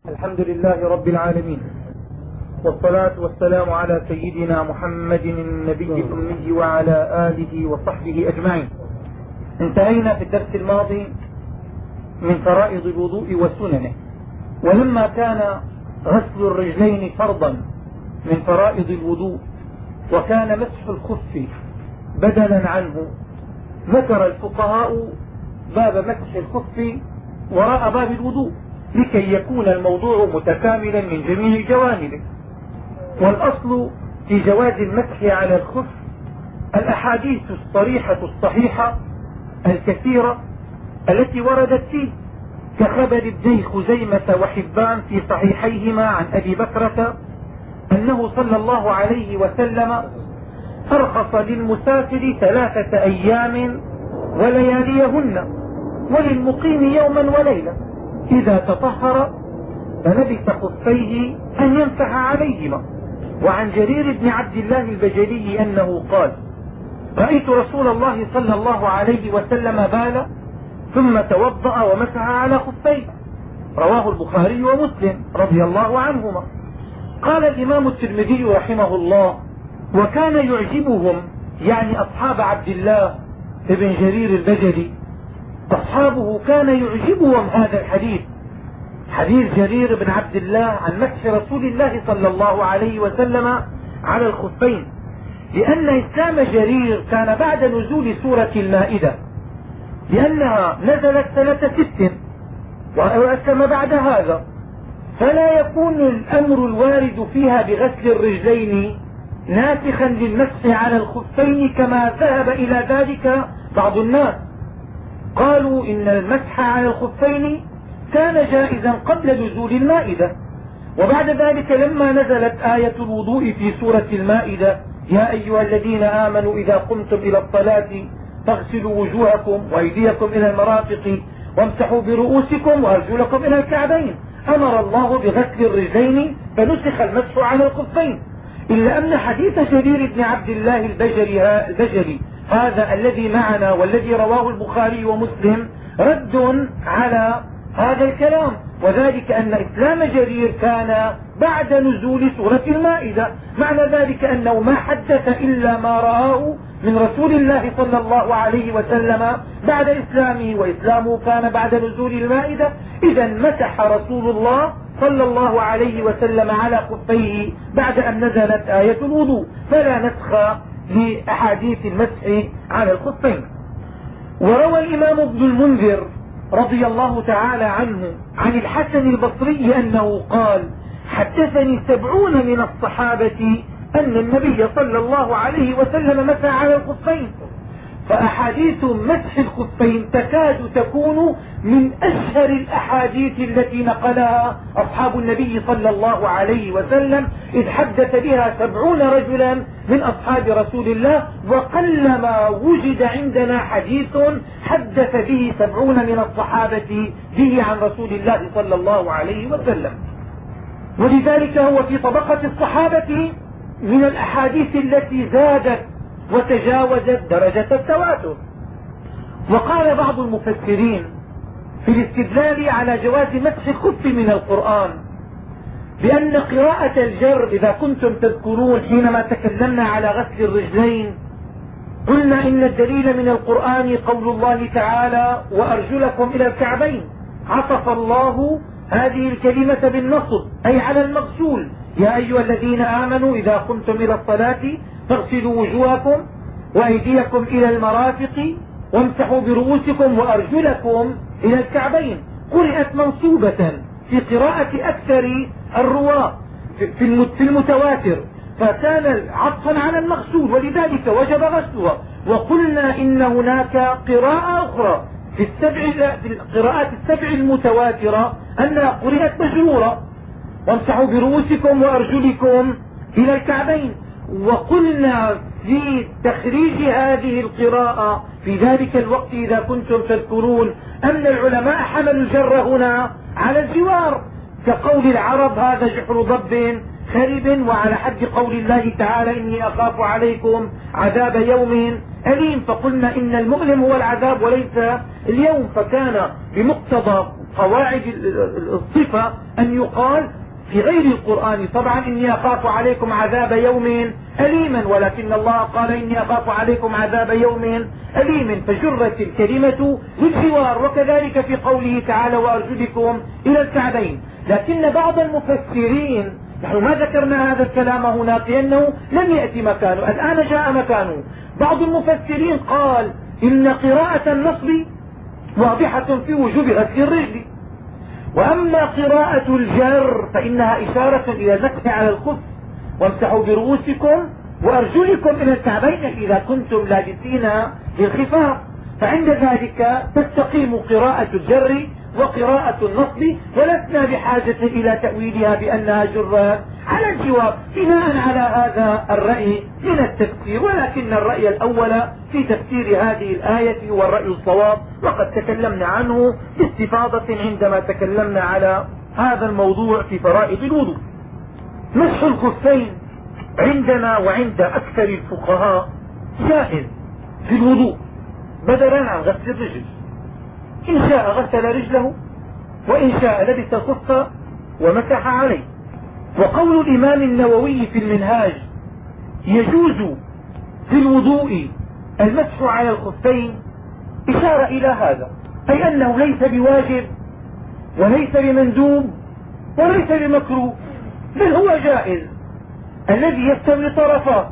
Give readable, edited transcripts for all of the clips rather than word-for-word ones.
الحمد لله رب العالمين، والصلاة والسلام على سيدنا محمد النبي الأمي وعلى آله وصحبه أجمعين. انتهينا في الدرس الماضي من فرائض الوضوء وسننه، ولما كان غسل الرجلين فرضا من فرائض الوضوء وكان مسح الخف بدلا عنه، ذكر الفقهاء باب مسح الخف وراء باب الوضوء لكي يكون الموضوع متكاملا من جميع جوانبه. والأصل في جواز المسح على الخف الأحاديث الصريحة الصحيحة الكثيرة التي وردت فيه، كخبر ابني خزيمة وحبان في صحيحيهما عن أبي بكرة أنه صلى الله عليه وسلم أرخص للمسافر 3 أيام ولياليهن، وللمقيم يوما وليلة إذا تطهر فلبس خفيه أن يمسح عليهما. وعن جرير بن عبد الله البجلي أنه قال: رأيت رسول الله صلى الله عليه وسلم بال ثم توضأ ومسح على خفيه، رواه البخاري ومسلم رضي الله عنهما. قال الإمام الترمذي رحمه الله: وكان يعجبهم، يعني أصحاب عبد الله بن جرير البجلي، أصحابه كان يعجبهم هذا الحديث، حديث جرير بن عبد الله عن مسح رسول الله صلى الله عليه وسلم على الخفين، لأن إسلام جرير كان بعد نزول سورة المائدة، لأنها نزلت سنة 6 وأسلم بعد هذا، فلا يكون الأمر الوارد فيها بغسل الرجلين ناسخا للمسح على الخفين كما ذهب إلى ذلك بعض الناس. قالوا إن المسح على الخفين كان جائزا قبل نزول المائدة، وبعد ذلك لما نزلت آية الوضوء في سورة المائدة: يا أيها الذين آمنوا إذا قمتم إلى الصلاة فاغسلوا وجوهكم وأيديكم إلى المرافق وامسحوا برؤوسكم وأرجلكم إلى الكعبين، أمر الله بغسل الرجلين فنسخ المسح على الخفين. إلا أن حديث جرير بن عبد الله البجلي هذا الذي معنا والذي رواه البخاري ومسلم رد على هذا الكلام، وذلك أن إسلام جرير كان بعد نزول سورة المائدة، معنى ذلك أنه ما حدث إلا ما رآه من رسول الله صلى الله عليه وسلم بعد إسلامه، وإسلامه كان بعد نزول المائدة. إذا مسح رسول الله صلى الله عليه وسلم على خفيه بعد أن نزلت آية الوضوء، فلا نسخ لأحاديث المسح على الخفين. وروى الإمام ابن المنذر رضي الله تعالى عنه عن الحسن البصري أنه قال: حدثني 70 من الصحابة أن النبي صلى الله عليه وسلم مسح على الخفين. فأحاديث مسح الخفين تكاد تكون من أشهر الأحاديث التي نقلها أصحاب النبي صلى الله عليه وسلم، إذ حدث بها 70 رجلا من أصحاب رسول الله، وقلما وجد عندنا حديث حدث به 70 من الصحابة به عن رسول الله صلى الله عليه وسلم، ولذلك هو في طبقة الصحابة من الأحاديث التي زادت وتجاوزت درجة التواتر. وقال بعض المفسرين في الاستدلال على جواز مسح الخف من القرآن بأن قراءة الجر، إذا كنتم تذكرون حينما تكلمنا على غسل الرجلين قلنا إن الدليل من القرآن قول الله تعالى: وأرجلكم إلى الكعبين، عطف الله هذه الكلمة بالنصب أي على المغسول: يا أيها الذين آمنوا إذا قمتم إلى الصلاة فاغسلوا وجوهكم وأيديكم إلى المرافق وامسحوا برؤوسكم وأرجلكم إلى الكعبين. قرأت منصوبة في قراءة أكثر الرواة في المتواتر، فكان عطفا على المغسول، ولذلك وجب غسلها. وقلنا إن هناك قراءة أخرى في القراءات السبع المتواترة أنها قرأت مجرورة: وامسحوا برؤوسكم وأرجلكم إلى الكعبين. وقلنا في تخريج هذه القراءة في ذلك الوقت إذا كنتم تذكرون أن العلماء حملوا الجر هنا على الجوار، كقول العرب: هذا جحر ضب خرب، وعلى حد قول الله تعالى: إني أخاف عليكم عذاب يوم أليم. فقلنا إن المؤلم هو العذاب وليس اليوم، فكان بمقتضى قواعد الصفة أن يقال في غير القرآن طبعا إني أخاف عليكم عذاب يوم أليما، ولكن الله قال إني أخاف عليكم عذاب يوم أليم، فجرت الكلمة للجوار. وكذلك في قوله تعالى وأرجلكم إلى الكعبين. لكن بعض المفسرين، نحن ما ذكرنا هذا الكلام هناك لأنه لم يأتي مكانه، الآن جاء مكانه. بعض المفسرين قال إن قراءة النصب واضحة في وجوب غسل الرجل، وأما قراءة الجر فإنها إشارة إلى المسح على الخف، وامسحوا برؤوسكم وأرجلكم إلى الكعبين إذا كنتم لابسين للخفاف. فعند ذلك تستقيم قراءة الجر وقراءة النصب، ولسنا بحاجة إلى تأويلها بأنها جرات على الجواب بناء على هذا الرأي من التفسير. ولكن الرأي الأول في تفسير هذه الآية هو الرأي الصواب، وقد تكلمنا عنه باستفاضة عندما تكلمنا على هذا الموضوع في فرائض الوضوء. مسح الخفين عندنا وعند أكثر الفقهاء جائز في الوضوء بدلا عن غسل الرجل، إن شاء غسل رجله وإن شاء لبس الخف ومسح عليه. وقول الإمام النووي في المنهاج يجوز في الوضوء المسح على الخفين إشارة إلى هذا، أي أنه ليس بواجب وليس بمندوب وليس بمكروه، بل هو جائز الذي يستوي طرفاه،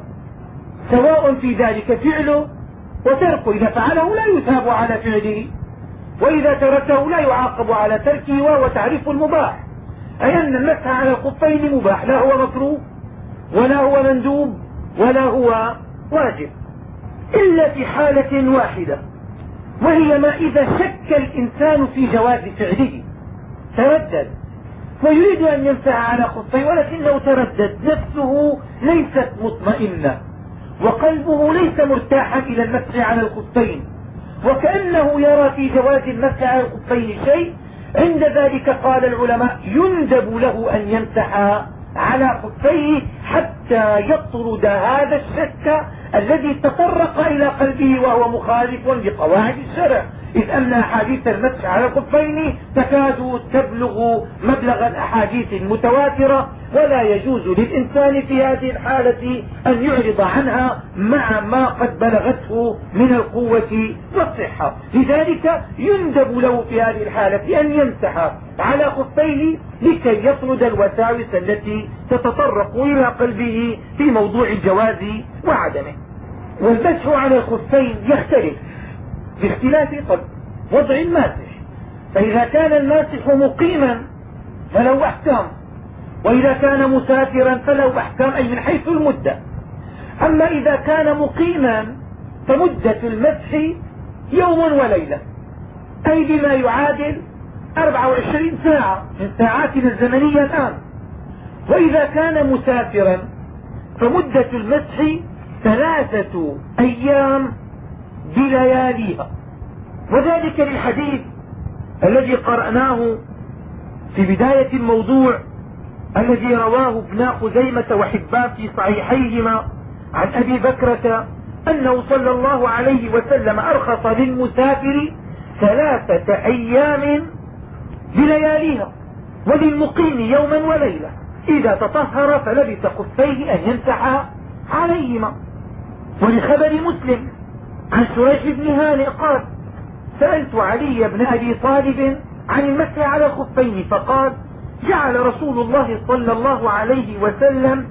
سواء في ذلك فعله وتركه، إذا فعله لا يثاب على فعله، وإذا تركه لا يعاقب على تركه، وهو تعريف المباح، أي أن المسح على الخفين مباح، لا هو مكروه ولا هو مندوب ولا هو واجب، إلا في حالة واحدة، وهي ما إذا شك الإنسان في جواز فعله، تردد ويريد أن يمسح على خفيه ولكنه تردد، نفسه ليست مطمئنة وقلبه ليس مرتاحا إلى المسح على الخفين، وكأنه يرى في جواز المسح على الخفين شيء. عند ذلك قال العلماء يندب له أن يمسح على خفيه حتى يطرد هذا الشك الذي تطرق إلى قلبه وهو مخالف لقواعد الشرع، إذ أن أحاديث المسح على الخفين تكاد تبلغ مبلغ الأحاديث المتواترة، ولا يجوز للإنسان في هذه الحالة أن يعرض عنها مع ما قد بلغته من القوة والصحة. لذلك يندب له في هذه الحالة أن يمسح على خفيه لكي يطرد الوساوس التي تتطرق إلى قلبه في موضوع الجواز وعدمه. والمسح على الخفين يختلف باختلاف وضع الماسح، فإذا كان الماسح مقيما فله أحكام، وإذا كان مسافرا فله أحكام، أي من حيث المدة. أما إذا كان مقيما فمدة المسح يوم وليلة، أي بما يعادل 24 ساعة من ساعاتنا الزمنية الآن. وإذا كان مسافرا فمدة المسح 3 أيام بلياليها، وذلك للحديث الذي قرأناه في بداية الموضوع الذي رواه ابن خزيمة وحبان في صحيحيهما عن أبي بكرة أنه صلى الله عليه وسلم أرخص للمسافر 3 أيام بلياليها، وللمقيم يوما وليلة إذا تطهر فلبس خفيه أن يمسح عليهما. ولخبر مسلم عن شريح بن هانئ قال سألت علي بن أبي طالب عن المسح على الخفين فقال جعل رسول الله صلى الله عليه وسلم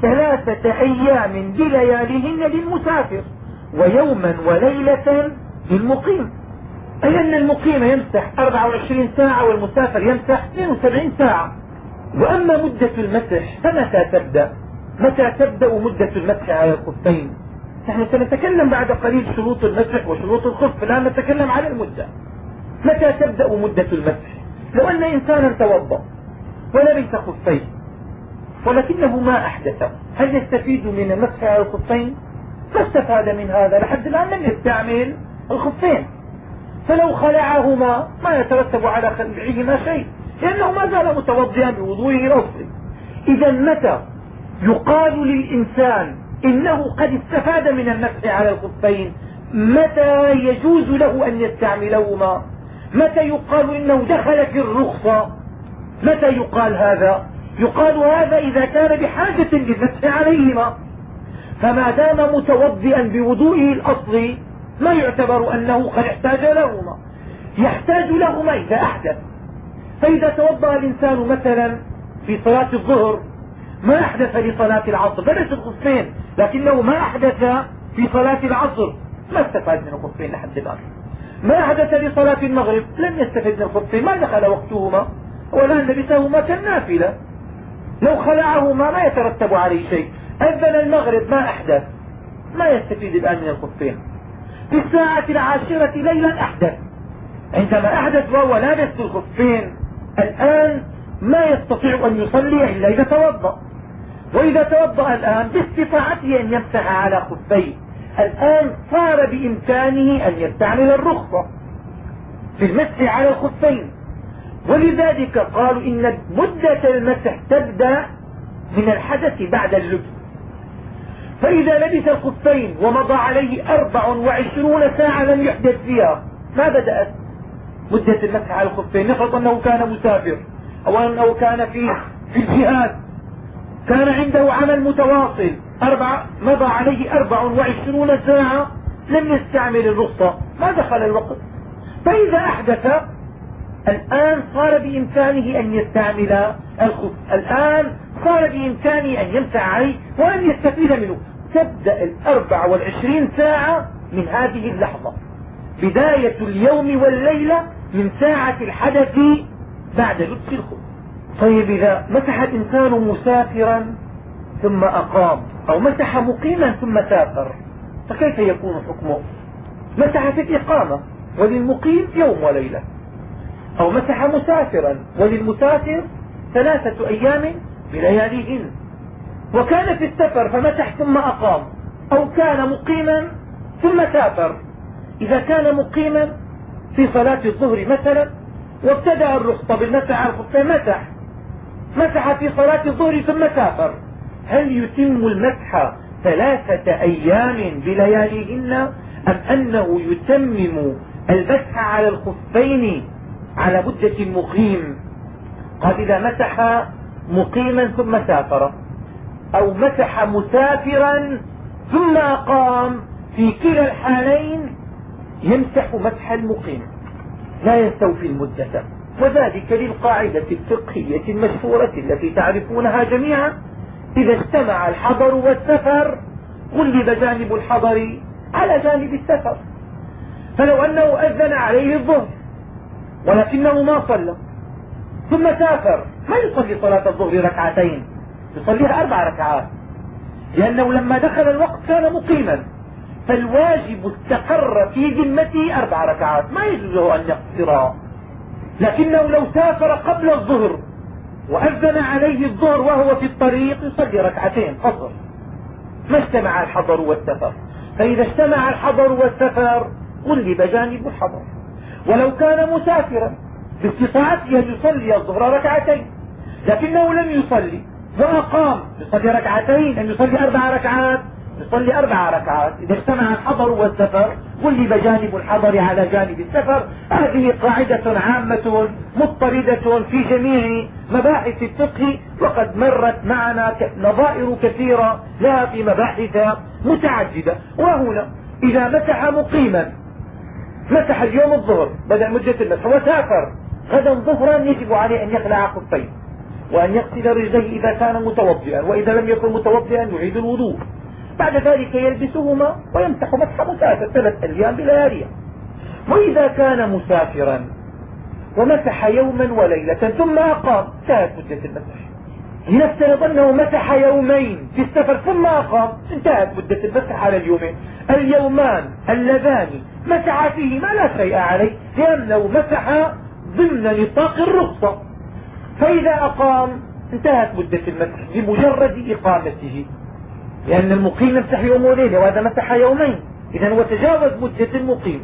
3 أيام بلياليهن للمسافر ويوما وليلة للمقيم، أي أن المقيم يمسح 24 ساعة والمسافر يمسح 72 ساعة. وأما مدة المسح فمتى تبدأ؟ متى تبدأ مدة المسح على الخفين؟ نحن سنتكلم بعد قليل شروط المسح وشروط الخف، الآن نتكلم على المدة. متى تبدأ مدة المسح؟ لو أن إنسانا توضأ ولبس خفين ولكنه ما أحدث، هل يستفيد من المسح على الخفين؟ ما استفاد من هذا، لحد الآن لم يستعمل الخفين، فلو خلعهما ما يترتب على خلعهما شيء، لأنه ما زال متوضئا بوضوئه الأصلي. إذا متى يقال للإنسان إنه قد استفاد من المسح على الخفين؟ متى يجوز له أن يستعملهما؟ متى يقال إنه دخل في الرخصة؟ متى يقال هذا؟ يقال هذا إذا كان بحاجة للمسح عليهما، فما دام متوضئا بوضوئه الأصلي ما يعتبر أنه قد احتاج لهما، يحتاج لهما إذا أحدث. فإذا توضأ الإنسان مثلا في صلاة الظهر ما أحدث لصلاة العصر، لبس الخفين لكنه ما أحدث في صلاة العصر، ما استفاد من الخفين لحد الآن. ما أحدث لصلاة المغرب، لم يستفد من الخفين، ما دخل وقتهما ولا لبسهما كالنافلة، لو خلعهما ما يترتب عليه شيء. أذن المغرب ما أحدث، ما يستفيد الآن من الخفين. في الساعة 10 ليلا أحدث، عندما أحدث وهو لابس الخفين الآن ما يستطيع أن يصلي إلا إذا توضأ، وإذا توضأ الآن باستطاعته أن يمسح على خفيه، الآن صار بإمكانه أن يستعمل الرخصة في المسح على الخفين. ولذلك قالوا إن مدة المسح تبدأ من الحدث بعد اللبس. فإذا لبس الخفين ومضى عليه 24 ساعة لم يحدث فيها، ما بدأت مدة المسح على الخفين؟ نفرض أنه كان مسافر أو أنه كان في الجهاد، كان عنده عمل متواصل، مضى عليه 24 ساعة لم يستعمل الرخصة، ما دخل الوقت. فإذا أحدث الآن صار بإمكانه أن يستعمل الخف، الآن صار بإمكانه أن يمسح عليه وأن يستفيد منه. تبدأ 24 ساعة من هذه اللحظة، بداية اليوم والليلة من ساعة الحدث بعد لبس الخف. طيب إذا مسح الإنسان مسافرا ثم أقام، أو مسح مقيما ثم سافر، فكيف يكون حكمه؟ مسح في الإقامة وللمقيم يوم وليلة، أو مسح مسافرا وللمسافر 3 أيام بلياليهن. وكان في السفر فمسح ثم أقام، أو كان مقيما ثم سافر. إذا كان مقيما في صلاة الظهر مثلا وابتدأ الرخصة بالمسح على الخفين، مسح في صلاة الظهر ثم سافر، هل يتم المسح 3 أيام بلياليهن، أم أنه يتمم المسح على الخفين على مدة المقيم؟ قال إذا مسح مقيما ثم سافر، أو مسح مسافرا ثم أقام، في كلا الحالين يمسح مسح المقيم، لا يستوفي المدة. وذلك للقاعدة الفقهية المشهورة التي تعرفونها جميعا: إذا اجتمع الحضر والسفر غلب جانب الحضر على جانب السفر. فلو أنه أذن عليه الظهر ولكنه ما صلى ثم سافر، ما يصلي صلاة الظهر 2 ركعتين، يصليها 4 ركعات، لأنه لما دخل الوقت كان مقيما، فالواجب استقر في ذمته 4 ركعات، ما يجوز له أن يقصرها. لكنه لو سافر قبل الظهر وأذن عليه الظهر وهو في الطريق يصلي 2 ركعتين قصر، ما اجتمع الحضر والسفر. فإذا اجتمع الحضر والسفر غلب جانب الحضر. ولو كان مسافرا باستطاعته أن يصلي الظهر 2 ركعتين لكنه لم يصلي وأقام، يصلي 2 ركعتين، أن يصلي 4 ركعات، يصلي 4 ركعات. إذا اجتمع الحضر والسفر غلب جانب الحضر على جانب السفر. هذه قاعدة عامة مضطردة في جميع مباحث الفقه، وقد مرت معنا نظائر كثيرة لها في مباحث متعددة. وهنا إذا مسح مقيما، مسح اليوم الظهر بدأ مدة المسح وسافر، غدا ظهرا يجب عليه أن يخلع خفيه وأن يغسل رجليه إذا كان متوضئا، وإذا لم يكن متوضئا يعيد الوضوء. بعد ذلك يلبسهما ويمسح مسح مسافر 3 أيام بلياليها. وإذا كان مسافرا ومسح يوما وليلة ثم أقام، انتهت مدة المسح. لنفترض أنه مسح يومين في السفر ثم أقام، انتهت مدة المسح على اليومين. اليومان اللذان مسح فيهما لا شيء عليه، لأنه مسح ضمن نطاق الرخصة. فإذا أقام انتهت مدة المسح بمجرد إقامته، لأن المقيم يمسح يوم وليلة وهذا مسح يومين، إذا هو تجاوز مدة المقيم.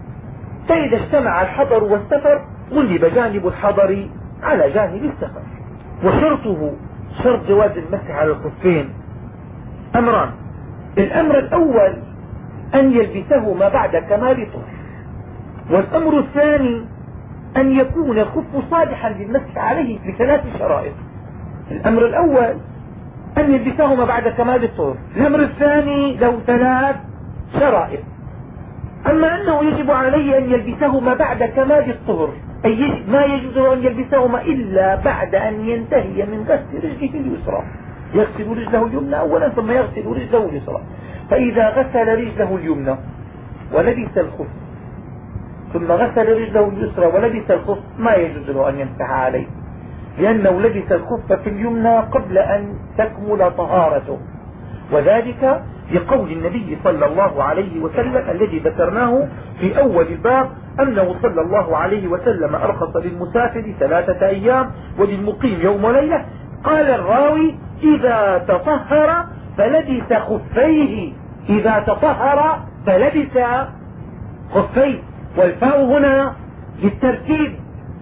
فإذا اجتمع الحضر والسفر غلب جانب الحضر على جانب السفر. وشرطه، شرط جواز المسح على الخفين، أمران: الأمر الأول أن يلبسهما بعد كمال طهر، والأمر الثاني أن يكون الخف صالحا للمسح عليه بثلاث شرائط. الأمر الأول أن يلبسهما بعد كمال الطهر. الأمر الثاني له ثلاث شرائط. أما أنه يجب عليه أن يلبسهما بعد كمال الطهر، أي ما يجوز أن يلبسهما إلا بعد أن ينتهي من غسل رجله اليسرى. يغسل رجله اليمنى أولا ثم يغسل رجله اليسرى. فإذا غسل رجله اليمنى ولبس الخف ثم غسل رجله اليسرى ولبس الخف ما يجوز له أن يمسح عليه، لأنه لبس الخف في اليمنى قبل أن تكمل طهارته، وذلك لقول النبي صلى الله عليه وسلم الذي ذكرناه في أول الباب أنه صلى الله عليه وسلم أرخص للمسافر 3 أيام وللمقيم يوم وليلة. قال الراوي إذا تطهر فلبس خفيه، إذا تطهر فلبس خفيه، والفاء هنا للترتيب،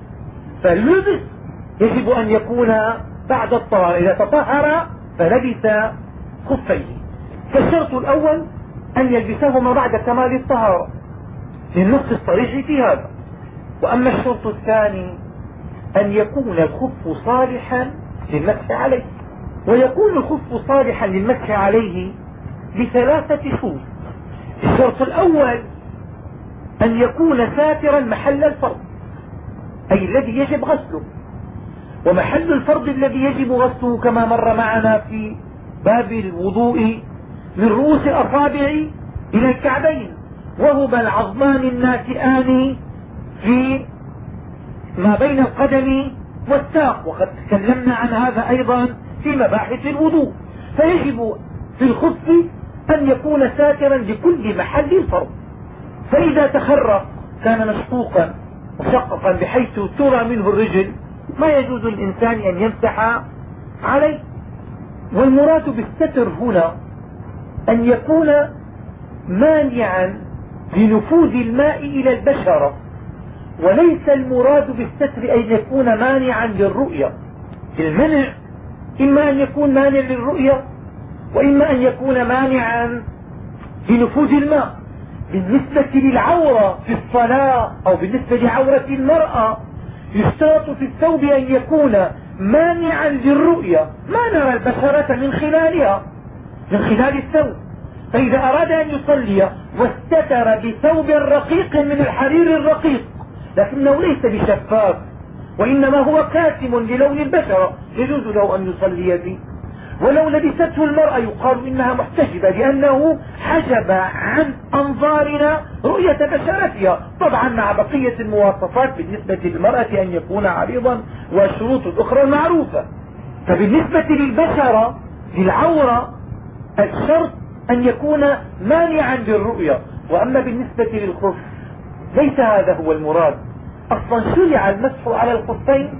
فاللبس يجب أن يكون بعد الطهارة. إذا تطهر فلبس خفيه. فالشرط الأول أن يلبسهما بعد كمال الطهارة للنص الصريح في هذا. وأما الشرط الثاني أن يكون الخف صالحا للمسح عليه، ويكون الخف صالحا للمسح عليه ب3 شروط. الشرط الأول أن يكون ساترا محل الفرض، أي الذي يجب غسله، ومحل الفرض الذي يجب غسله كما مر معنا في باب الوضوء من رؤوس الأصابع إلى الكعبين، وهما العظمان الناتئان في ما بين القدم والساق، وقد تكلمنا عن هذا أيضا في مباحث الوضوء. فيجب في الخف أن يكون ساترا لكل محل الفرض، فإذا تخرق كان مشقوقا مشققا بحيث ترى منه الرجل ما يجوز للإنسان أن يمسح عليه. والمراد بالستر هنا أن يكون مانعا لنفوذ الماء إلى البشرة، وليس المراد بالستر أن يكون مانعا للرؤية. المنع إما أن يكون مانع للرؤية وإما أن يكون مانعا لنفوذ الماء. بالنسبة للعورة في الصلاة أو بالنسبة لعورة المرأة يشترط في الثوب أن يكون مانعا للرؤية، ما نرى البشرة من خلالها، من خلال الثوب. فإذا أراد أن يصلي واستتر بثوب رقيق من الحرير الرقيق لكنه ليس بشفاف وإنما هو كاتم للون البشرة يجوز له أن يصلي به. ولو لبسته المرأة يقال إنها محتجبة لأنه حجب عن أنظارنا رؤية بشرتها، طبعا مع بقية المواصفات بالنسبة للمرأة أن يكون عريضا والشروط الأخرى المعروفة. فبالنسبة للبشرة للعورة الشرط أن يكون مانعا للرؤية. وأما بالنسبة للخف ليس هذا هو المراد، أصلا شرع المسح على الخفين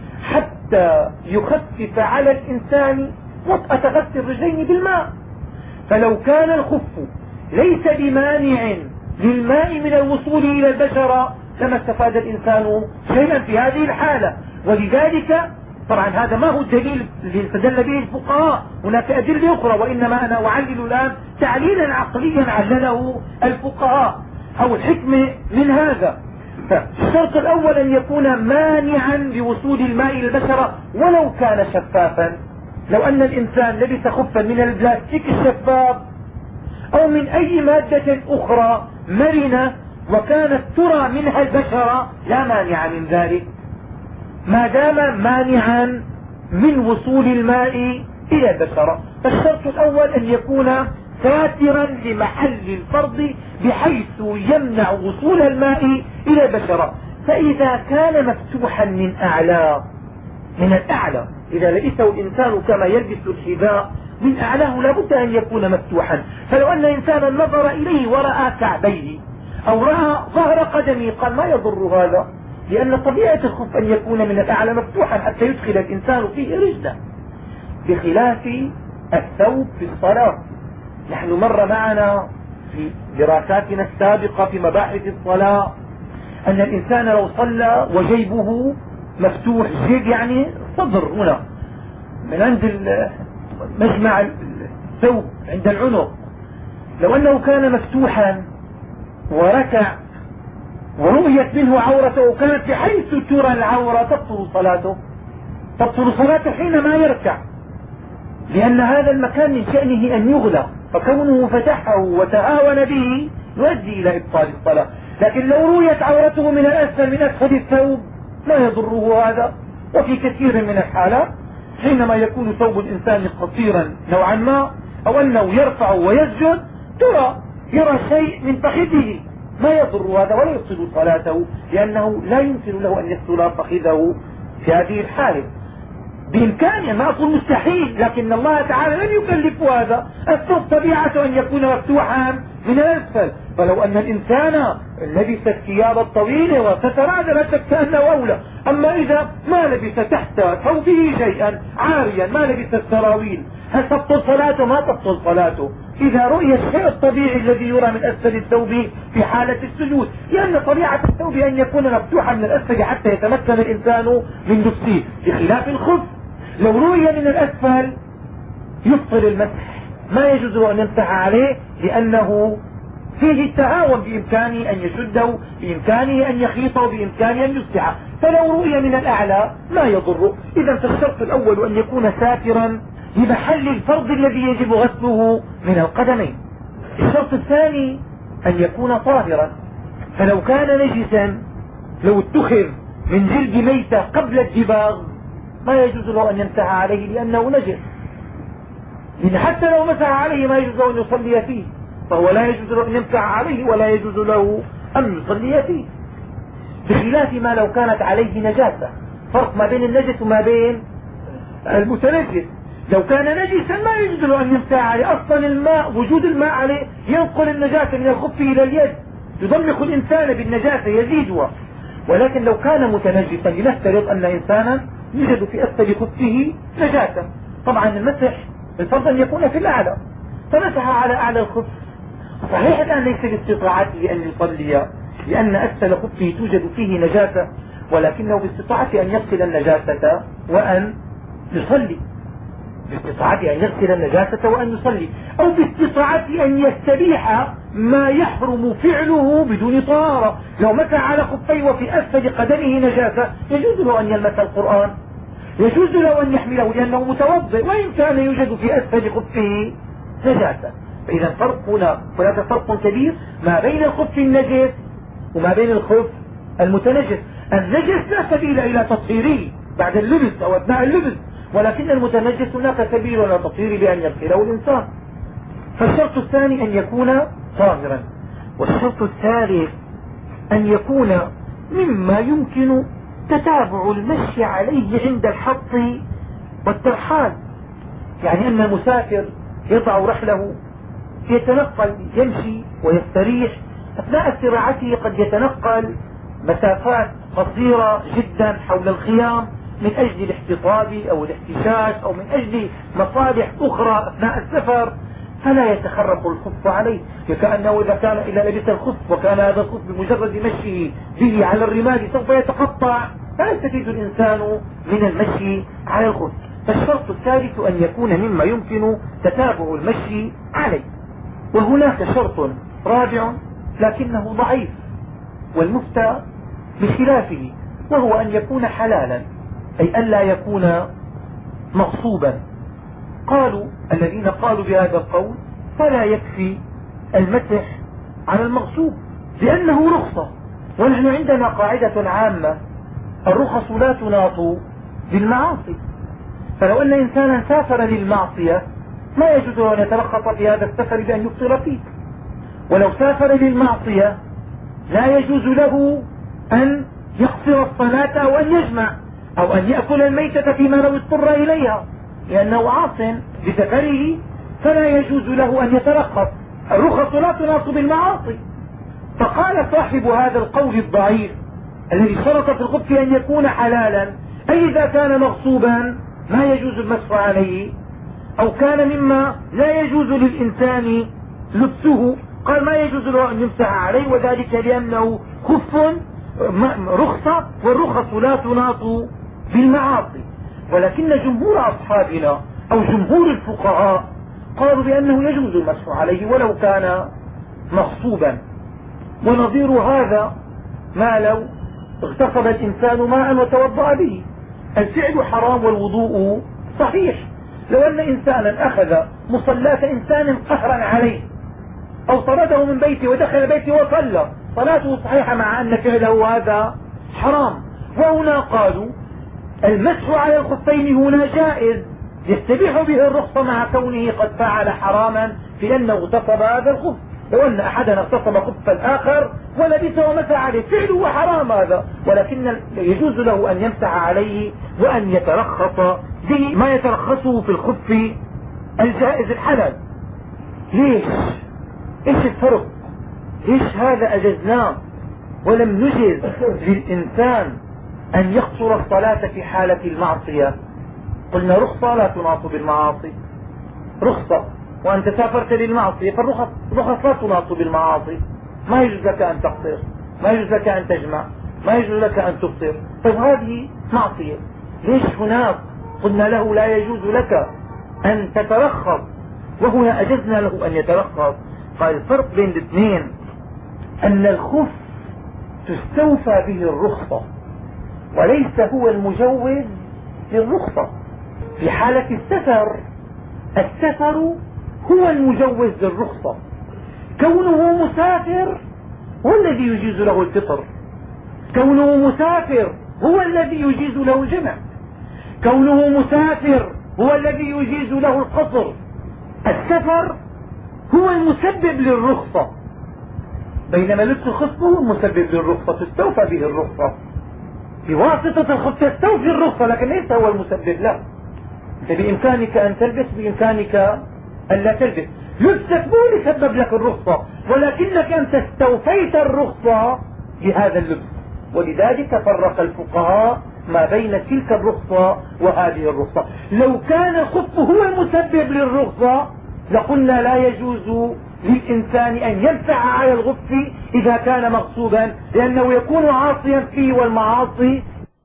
حتى يخفف على الإنسان وطأة غسل الرجلين بالماء. فلو كان الخف ليس بمانع للماء من الوصول إلى البشرة لما استفاد الإنسان شيئا في هذه الحالة. ولذلك طبعا هذا ما هو الدليل الذي استدل به الفقهاء، هناك أدلة أخرى، وإنما أنا أعلل الآن تعليلا عقليا علله الفقهاء أو الحكمة من هذا. فالشرط الأول أن يكون مانعا لوصول الماء إلى البشرة ولو كان شفافا. لو أن الإنسان لبس خفا من البلاستيك الشفاف أو من أي مادة أخرى مرنة وكانت ترى منها البشرة لا مانع من ذلك ما دام مانعا من وصول الماء إلى البشرة. فالشرط الأول أن يكون ساترا لمحل الفرض بحيث يمنع وصول الماء إلى البشرة. فإذا كان مفتوحا من أعلى، من الأعلى، إذا لبسه الإنسان كما يلبس الحذاء من أعلاه لابد أن يكون مفتوحا. فلو أن إنسانا نظر إليه ورأى كعبيه أو رأى ظهر قدمه قال ما يضر هذا، لأن طبيعة الخف أن يكون من الأعلى مفتوحا حتى يدخل الإنسان فيه رجله، بخلاف الثوب في الصلاة. نحن مر معنا في دراساتنا السابقة في مباحث الصلاة أن الإنسان لو صلى وجيبه مفتوح، جيب يعني صدر هنا من عند مجمع الثوب عند العنق، لو أنه كان مفتوحا وركع ورؤيت منه عورته كانت بحيث ترى العورة تبطل صلاته حينما يركع، لأن هذا المكان من شأنه أن يغلق، فكونه فتحه وتهاون به يؤدي إلى إبطال الصلاة. لكن لو رؤيت عورته من الأسفل من أسفل الثوب لا يضره هذا. وفي كثير من الحالات حينما يكون ثوب الإنسان قصيرا نوعا ما، أو أنه يرفع ويسجد يرى شيء من فخذه، ما يضر هذا ولا يفسد صلاته، لأنه لا يمكن له أن يستر فخذه في هذه الحالة. بإمكانه، ما أقول مستحيل، لكن الله تعالى لم يكلف هذا. الثوب طبيعته أن يكون مفتوحا من الأسفل، فلو أن الإنسان لبس الثياب الطويلة وستر هذا لا شك أنه أولى. أما إذا ما لبس تحت ثوبه شيئا عاريا، ما لبس السراويل، هل تبطل صلاته؟ ما تبطل صلاته إذا رؤي الشيء الطبيعي الذي يرى من أسفل الثوب في حالة السجود، لأن طبيعة الثوب أن يكون مفتوحا من الأسفل حتى يتمكن الإنسان من لبسه، بخلاف الخف لو رؤي من الأسفل يبطل المسح، ما يجوز له أن يمسح عليه، لأنه فيه التهاون، بإمكانه أن يشده، بإمكانه أن يخيطه، بإمكانه أن يفتحه. فلو رؤي من الأعلى ما يضره. إذا فالشرط الأول أن يكون ساترا لمحل الفرض الذي يجب غسله من القدمين. الشرط الثاني أن يكون طاهرا، فلو كان نجسا، لو اتخذ من جلد ميتة قبل الدباغ ما يجوز له أن يمسح عليه لأنه نجس، لأن حتى لو مسح عليه ما يجوز له أن يصلي فيه، فهو لا يجوز له أن يمسح عليه ولا يجوز له أن يصلي فيه، بخلاف ما لو كانت عليه نجاسة. فرق ما بين النجس وما بين المتنجس. لو كان نجسا ما يجوز له أن يمسح عليه، أصلا الماء، وجود الماء عليه ينقل النجاسة من الخف إلى اليد، يضمخ الإنسان بالنجاسة يزيدها. ولكن لو كان متنجسا، لنفترض أن إنسانا يوجد في أسفل خفه نجاسة، طبعا المسح الفضل أن يكون في الأعلى، فمسح على أعلى الخف. صحيح الآن ليس باستطاعته أن يصلي لأن أسفل خفه توجد فيه نجاسة، ولكنه باستطاعته أن يغسل النجاسة وأن يصلي، باستطاعته أن يغسل النجاسة وأن يصلي، أو باستطاعته أن يستبيح ما يحرم فعله بدون طهارة. لو مسح على خفيه وفي أسفل قدمه نجاسة يجوز له أن يلمس القرآن، يجوز له أن يحمله لأنه متوضئ، وإن كان يوجد في أسفل خفه نجاسة. فإذا هناك فرق كبير ما بين الخف النجس وما بين الخف المتنجس. النجس لا سبيل إلى تطهيره بعد اللبس أو أثناء اللبس، ولكن المتنجس هناك سبيل إلى تطهيره بأن يغسله الإنسان. فالشرط الثاني أن يكون طاهرا. والشرط الثالث أن يكون مما يمكن تتابع المشي عليه عند الحط والترحال، يعني أن المسافر يضع رحله يتنقل، يمشي ويستريح، أثناء استراحته قد يتنقل مسافات قصيرة جدا حول الخيام من أجل الاحتطاب أو الاحتشاش أو من أجل مصالح أخرى أثناء السفر، فلا يتخرق الخف عليه، كأنه إذا لبس الخف وكان هذا الخف بمجرد مشيه به على الرمال سوف يتقطع، فلا يستفيد الإنسان من المشي على الخف. فالشرط الثالث أن يكون مما يمكن تتابع المشي عليه. وهناك شرط رابع لكنه ضعيف والمفتى بخلافه، وهو أن يكون حلالا، أي ألا يكون مغصوبا. قالوا الذين قالوا بهذا القول فلا يكفي المسح على المغصوب لأنه رخصة، ونحن عندنا قاعدة عامة: الرخص لا تناط بالمعاصي. فلو أن إنسانا سافر للمعصية ما يجوز له أن يترخص في هذا السفر بأن يفطر فيه، ولو سافر للمعصية لا يجوز له أن يقصر الصلاة أو أن يجمع أو أن يأكل الميتة فيما لو اضطر إليها، لأنه عاص بسفره فلا يجوز له أن يترخص. الرخص لا تناط بالمعاصي. فقال صاحب هذا القول الضعيف الذي شرط في الخف أن يكون حلالا، أي إذا كان مغصوبا ما يجوز المسح عليه، أو كان مما لا يجوز للإنسان لبسه، قال ما يجوز له أن يمسح عليه، وذلك لأنه خف رخصة، والرخص لا تناط بالمعاصي. ولكن جمهور أصحابنا أو جمهور الفقهاء قالوا بأنه يجوز المسح عليه ولو كان مغصوبا. ونظير هذا ما لو اغتصب الإنسان ماء وتوضأ به؟ الفعل حرام والوضوء صحيح. لو أن إنسانا أخذ مصلاة إنسان قهرا عليه أو طرده من بيته ودخل بيته وصلى، صلاته صحيحة مع أن فعله هذا حرام. وهنا قالوا المسح على الخفين هنا جائز، يستبيح به الرخصة مع كونه قد فعل حراما في أنه اغتصب هذا الخف. لو أن أحدنا اغتصب خف الآخر ولبسه ومسح عليه، فعله حرام هذا، ولكن يجوز له أن يمسح عليه وأن يترخص به ما يترخصه في الخف الجائز الحلال. ليش؟ ايش الفرق؟ ايش هذا أجزناه ولم نجز للإنسان أن يقصر الصلاة في حالة المعصية؟ قلنا رخصة لا تناط بالمعاصي، رخصة وأنت سافرت للمعصية، فالرخص لا تناط بالمعاصي. ما يجوز لك أن تقصر، ما يجوز لك أن تجمع، ما يجوز لك أن تبصر. طيب هذه معصية، ليش هناك قلنا له لا يجوز لك أن تترخص وهنا أجزنا له أن يترخص؟ قال الفرق بين الاثنين أن الخف تستوفى به الرخصة وليس هو المجوز للرخصة. في حالة السفر هو المجوز للرخصة، كونه مسافر هو الذي يجيز له الفطر، كونه مسافر هو الذي يجيز له الجمع، كونه مسافر هو الذي يجيز له القصر. السفر هو المسبب للرخصة، بينما لبس الخف هو المسبب للرخصة، تستوفى به الرخصة بواسطة الخف، تستوفي الرخصة لكن ليس هو المسبب له. انت بإمكانك أن تلبس، بإمكانك أن لا تلبس، لبسك مو يسبب لك الرخصة ولكنك أنت استوفيت الرخصة بهذا اللبس. ولذلك فرق الفقهاء ما بين تلك الرخصة وهذه الرخصة. لو كان الخف هو المسبب للرخصة لقلنا لا يجوز للإنسان أن يمسح على الخف إذا كان مغصوبا، لأنه يكون عاصيا فيه والمعاصي.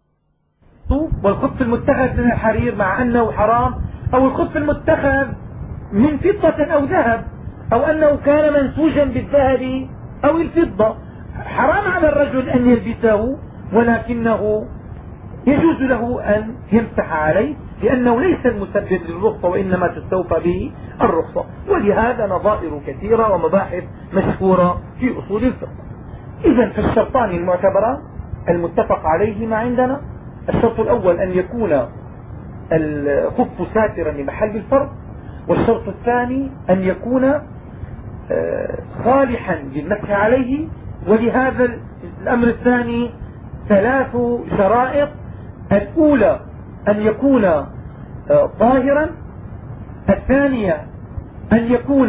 والخف المتخذ من الحرير مع أنه حرام، أو الخف المتخذ من فضة أو ذهب، أو أنه كان منسوجا بالذهب أو الفضة، حرام على الرجل أن يلبسه ولكنه يجوز له أن يمسح عليه لأنه ليس المسبب للرخصة وإنما تستوفى به الرخصة. ولهذا نظائر كثيرة ومباحث مشهورة في أصول الفقه. إذا فالشرطان المعتبران المتفق عليهما عندنا: الشرط الأول أن يكون الخف ساترا لمحل الفرض، والشرط الثاني أن يكون صالحا للمسح عليه. ولهذا الأمر الثاني 3 شرائط: الأولى أن يكون طاهرا، الثانية أن يكون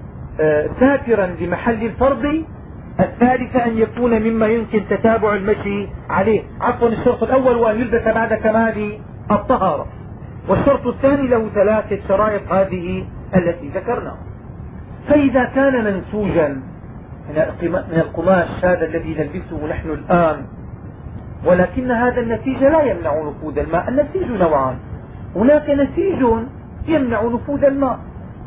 ساترا لمحل الفرض، الثالثة أن يكون مما يمكن تتابع المشي عليه. عفوا، الشرط الأول وأن يلبس بعد كمال الطهارة، والشرط الثاني له 3 شرائط هذه التي ذكرناها. فإذا كان منسوجا من القماش هذا الذي نلبسه نحن الآن، ولكن هذا النسيج لا يمنع نفوذ الماء. النسيج نوعان: هناك نسيج يمنع نفوذ الماء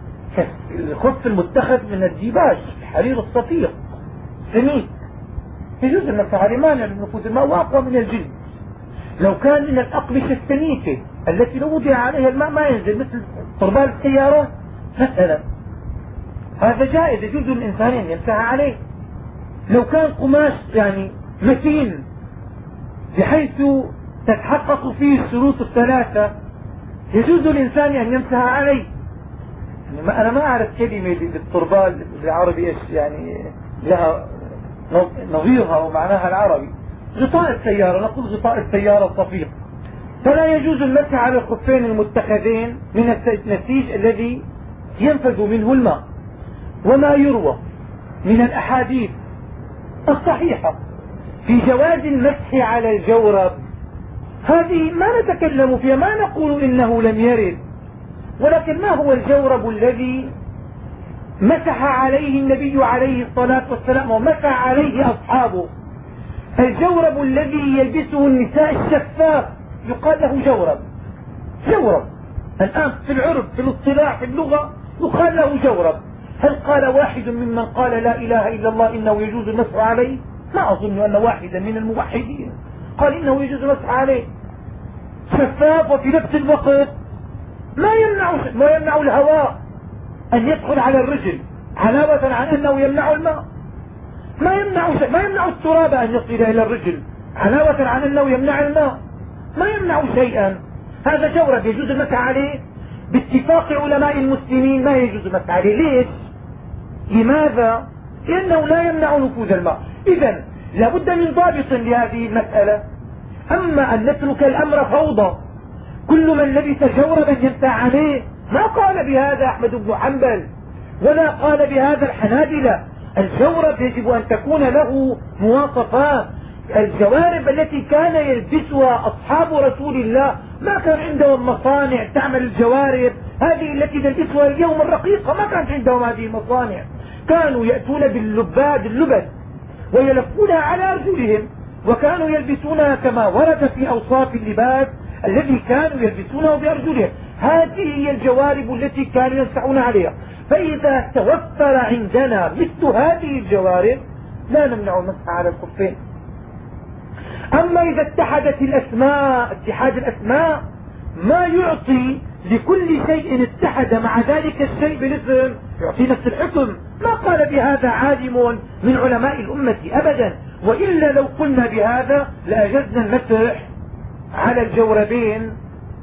كالخف المتخذ من الديباج، الحرير الصفيق سميك، يجوز المسح عليه، مانع نفوذ الماء واقوى من الجلد. لو كان من الأقمشة السميكة التي لو وضع عليها الماء ما ينزل، مثل طربال السيارات مثلا، هذا جائز، يجوز للإنسان أن يمسح عليه. لو كان قماش يعني متين بحيث تتحقق فيه الشروط 3 يجوز للإنسان أن يمسح عليه. أنا ما أعرف كلمة للطربال بالعربي إيش يعني لها نظيرها ومعناها العربي. غطاء السيارة، نقول غطاء السيارة الصفيق. فلا يجوز المسح على الخفين المتخذين من النسيج الذي ينفذ منه الماء. وما يروى من الأحاديث الصحيحة في جواز المسح على الجورب هذه ما نتكلم فيها، ما نقول إنه لم يرد، ولكن ما هو الجورب الذي مسح عليه النبي عليه الصلاة والسلام ومسح عليه أصحابه؟ الجورب الذي يلبسه النساء الشفاف يقال له جورب. جورب الآن في العرب، في الاصطلاح، في اللغة يقال له جورب. هل قال واحد ممن قال لا إله إلا الله إنه يجوز المسح عليه؟ ما أظن أن واحدا من الموحدين قال إنه يجوز المسح عليه. شفاف، وفي نفس الوقت ما يمنع الهواء أن يدخل على الرجل علاوة عن أنه يمنع الماء. ما يمنع التراب أن يصل إلى الرجل علاوة عن أنه يمنع الماء. ما يمنع شيئا. هذا جورب يجوز المسح عليه باتفاق علماء المسلمين. ما يجوز المسح عليه. ليش؟ لماذا؟ لأنه لا يمنع نفوذ الماء. إذا لابد من ضابط لهذه المسألة. أما أن نترك الأمر فوضى، كل من لبس جوربا يمسح عليه، ما قال بهذا أحمد بن حنبل ولا قال بهذا الحنابلة. الجورب يجب أن تكون له مواصفات. الجوارب التي كان يلبسها أصحاب رسول الله ما كان عندهم مصانع تعمل الجوارب هذه التي نلبسها اليوم الرقيقة. ما كانت عندهم هذه المصانع. كانوا يأتون باللبد ويلفونها على أرجلهم، وكانوا يلبسونها كما ورد في أوصاف اللباس الذي كانوا يلبسونه بأرجلهم. هذه هي الجوارب التي كانوا يمسحون عليها. فإذا توفر عندنا مثل هذه الجوارب لا نمنع المسح على الخفين. أما إذا اتحدت الأسماء اتحاد الأسماء ما يعطي لكل شيء اتحد مع ذلك الشيء بالاسم يعطي نفس الحكم. ما قال بهذا عالم من علماء الأمة أبدا. وإلا لو قلنا بهذا لأجزنا المسح على الجوربين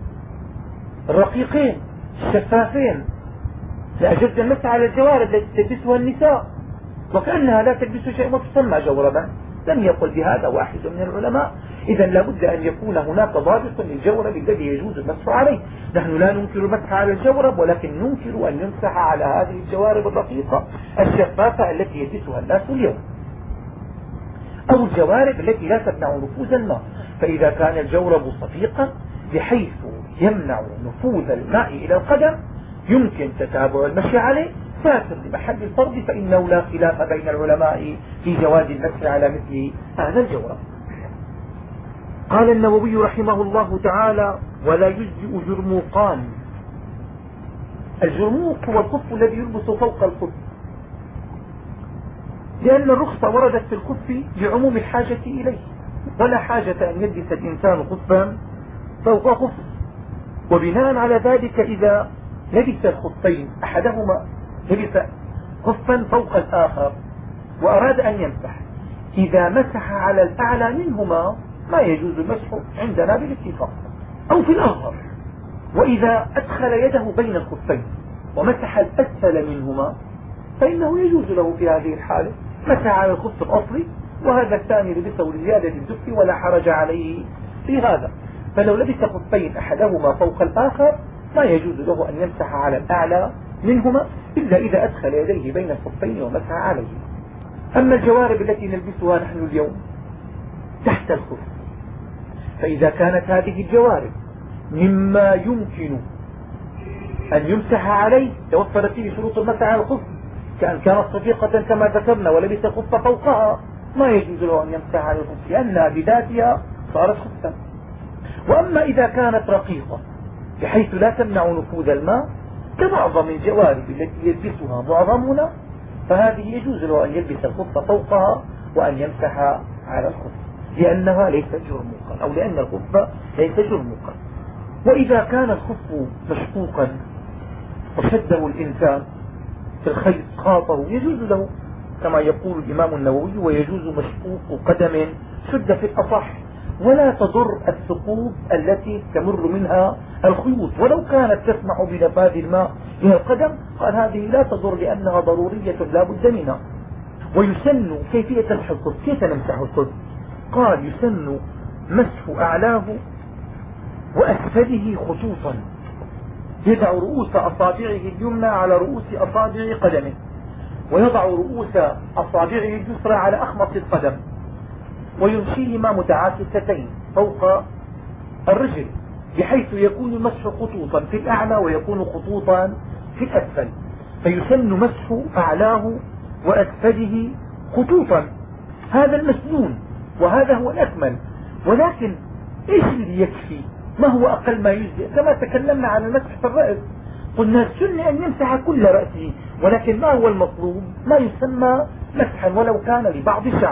الرقيقين الشفافين، لأجزنا المسح على الجوارب التي تلبسها النساء وكأنها لا تلبس شيء وتسمى جوربا. لم يقل بهذا واحد من العلماء. إذا لابد أن يكون هناك ضابط للجورب الذي يجوز المسح عليه. نحن لا ننكر المسح على الجورب، ولكن ننكر أن يمسح على هذه الجوارب الرقيقة الشفافة التي يلبسها الناس اليوم، أو الجوارب التي لا تمنع نفوذ الماء. فإذا كان الجورب صفيقا بحيث يمنع نفوذ الماء إلى القدم يمكن تتابع المشي عليه ساتر لمحل الفرض، فإنه لا خلاف بين العلماء في جواز المسح على مثل هذا الجورب. قال النووي رحمه الله تعالى: ولا يجزئ جرموقان. الجرموق هو الخف الذي يلبس فوق الخف، لأن الرخصة وردت في الخف لعموم الحاجة إليه، ولا حاجة أن يلبس الإنسان خفا فوق خف. وبناء على ذلك إذا لبس الخفين أحدهما لبس خفا فوق الآخر وأراد أن يمسح، إذا مسح على الأعلى منهما ما يجوز المسح عندنا بالاتفاق أو في الأظهر. وإذا أدخل يده بين الخفين ومسح الأسفل منهما فإنه يجوز له في هذه الحالة مسح على الخف الأصلي، وهذا الثاني لبسه لزيادة الدف ولا حرج عليه في هذا. فلو لبس خفين أحدهما فوق الآخر ما يجوز له أن يمسح على الأعلى منهما إلا إذا أدخل يديه بين الخفين ومسح عليه. أما الجوارب التي نلبسها نحن اليوم تحت الخف، فإذا كانت هذه الجوارب مما يمكن أن يمسح عليه توفرت فيه شروط المسح على الخف، كأن كانت صفيقة كما ذكرنا ولبس الخف فوقها ما يجوز له أن يمسح على الخف لأنها بذاتها صارت خفا. وأما إذا كانت رقيقة بحيث لا تمنع نفوذ الماء كمعظم الجوارب التي يلبسها معظمنا فهذه يجوز له أن يلبس الخف فوقها وأن يمسح على الخف لأنها ليست جرموقا، أو لأن الخف ليس جرموقا. وإذا كان الخف مشقوقا وشده الإنسان في الخيط خاطه يجوز له كما يقول الإمام النووي: ويجوز مشقوق قدم شد في الأصح ولا تضر الثقوب التي تمر منها الخيوط ولو كانت تسمح بنفاذ الماء إلى القدم. قال هذه لا تضر لأنها ضرورية لا بد منها. ويسن كيفية مسح الخف. كيف نمسح الخف؟ قال يسن مسح أعلاه وأسفله خطوطا، يضع رؤوس أصابعه اليمنى على رؤوس أصابع قدمه، ويضع رؤوس أصابعه اليسرى على أخمص القدم، ويمشيهما متعاكستين فوق الرجل بحيث يكون المسح خطوطا في الأعلى ويكون خطوطا في الأسفل. فيسن مسح أعلاه وأسفله خطوطا. هذا المسنون وهذا هو الأكمل. ولكن ايش اللي يكفي؟ ما هو أقل ما يجزئ؟ كما تكلمنا عن المسح في الرأس قلنا السن أن يمسح كل رأسه، ولكن ما هو المطلوب؟ ما يسمى مسحا ولو كان لبعض الشعر.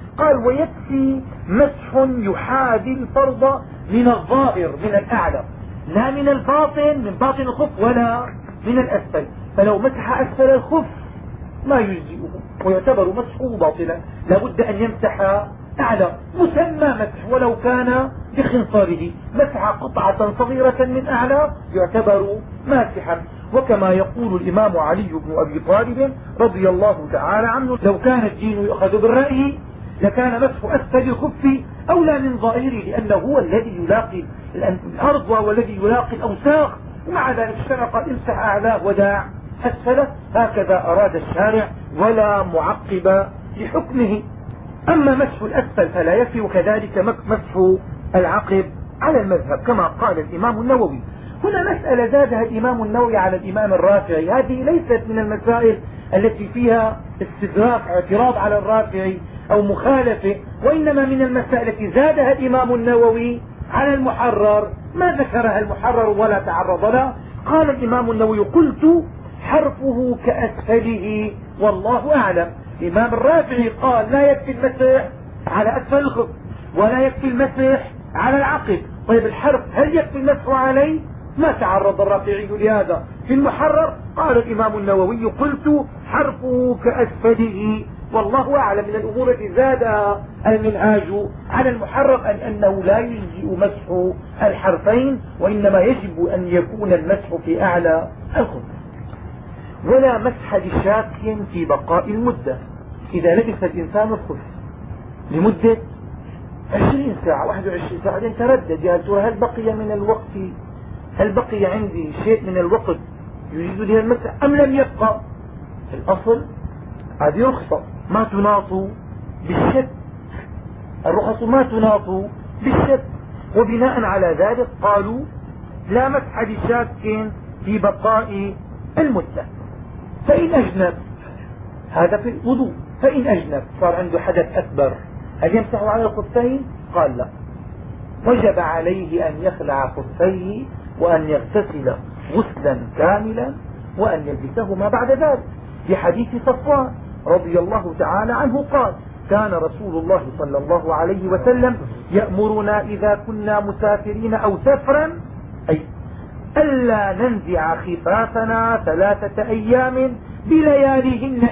قال ويكفي مسح يحاذي الفرض من الظاهر من الأعلى، لا من الباطن من باطن الخف ولا من الأسفل. فلو مسح أسفل الخف ما يجزئه ويعتبر مسحه باطلا، لابد أن يمسح أعلى، مسمى مسح ولو كان بخنصره، مسح قطعة صغيرة من أعلى يعتبر ماسحا. وكما يقول الإمام علي بن أبي طالب رضي الله تعالى عنه لو كان الدين يؤخذ بالرأي لكان مسح أسفل الخف أولى من ظاهره، لأنه هو الذي يلاقي الأرض وهو الذي يلاقي الأوساخ، ومع ذلك الشرع قال امسح أعلاه وداع أسفله، هكذا أراد الشارع ولا معقب لحكمه. أما مسح الأسفل فلا يكفي، وكذلك مسح العقب على المذهب كما قال الإمام النووي. هنا مسألة زادها الإمام النووي على الإمام الرافعي، هذه ليست من المسائل التي فيها استدراك اعتراض على الرافعي أو مخالفة، وإنما من المسائل التي زادها الإمام النووي على المحرر ما ذكرها المحرر ولا تعرض لها. قال الإمام النووي قلت حرفه كأسفله والله أعلم. الإمام الرافعي قال لا يكفي المسح على أسفل الخف ولا يكفي المسح على العقب. طيب الحرف هل يكفي المسح عليه؟ ما تعرض الرافعي لهذا. في المحرر قال الإمام النووي قلت حرفه كأسفله والله أعلم. من الأمور التي زادها المنهاج على المحرر أنه لا يجزئ مسح الحرفين، وإنما يجب أن يكون المسح في أعلى الخف. ولا مسح لشاك في بقاء المدة. إذا لبس الإنسان الخف لمدة 20 ساعة 21 ساعة تردد يا ترى هل بقي عندي شيء من الوقت يجوز لي المسح أم لم يبقى؟ الأصل هذه رخصة ما تناط بالشك، الرخص ما تناط بالشك. وبناء على ذلك قالوا لا مسح لشاك في بقاء المدة. فإن أجنب، هذا في الوضوء، فإن أجنب صار عنده حدث أكبر هل يمسح على الخفين؟ قال لا، وجب عليه أن يخلع خفيه وأن يغتسل غسلا كاملا وأن يلبسهما بعد ذلك، في حديث صفوان رضي الله تعالى عنه قال كان رسول الله صلى الله عليه وسلم يأمرنا إذا كنا مسافرين أو سفرا أي ألا ننزع خفافنا 3 أيام بلياليهن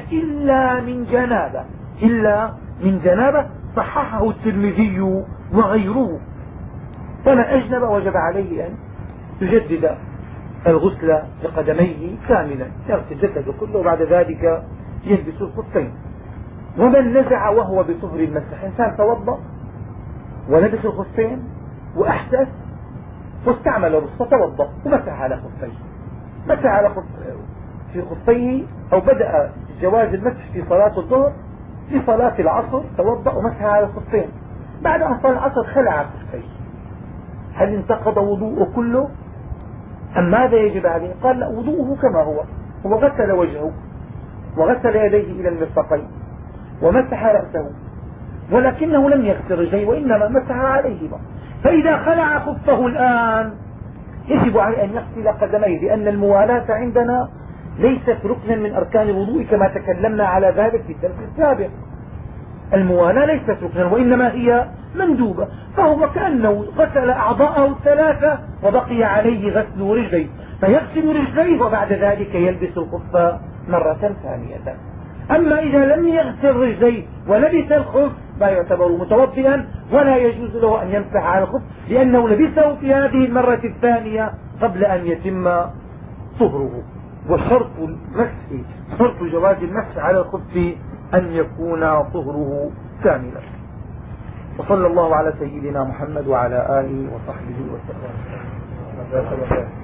إلا من جنابة صححه الترمذي وغيره. فمن أجنب وجب عليه أن يجدد الغسل لقدميه كاملا، يغسل جسده كله وبعد ذلك يلبس الخفين. ومن نزع وهو بطهر المسح، إنسان توضأ ولبس الخفين وأحدث واستعمل الرخصة توضأ ومسح على خفيه، مسح على في خفيه، أو بدأ جواز المسح في صلاة الظهر في صلاة العصر توضأ ومسح على الخفين، بعد أن صلى العصر خلع خفيه، هل انتقض وضوءه كله أم ماذا يجب عليه؟ قال لا، وضوءه كما هو غسل وجهه وغسل يديه إلى المرفقين ومسح رأسه، ولكنه لم يغسل رجليه وإنما مسح عليهما. فإذا خلع خفه الآن يجب عليه أن يغسل قدميه، لأن الموالاة عندنا ليست ركنا من أركان الوضوء كما تكلمنا على ذلك في الدرس السابق. الموالاة ليست ركنا وإنما هي مندوبة، فهو كأنه غسل أعضاءه 3 وبقي عليه غسل رجليه، فيغسل رجليه وبعد ذلك يلبس الخف مرة ثانية. أما إذا لم يغسل رجليه ولبس الخف لا يعتبر متوضئا ولا يجوز له أن يمسح على الخف، لأنه لبسه في هذه المرة الثانية قبل أن يتم طهره. وشرط المسح، شرط جواز المسح على الخف أن يكون طهره كاملا. وصلى الله على سيدنا محمد وعلى آله وصحبه وسلم.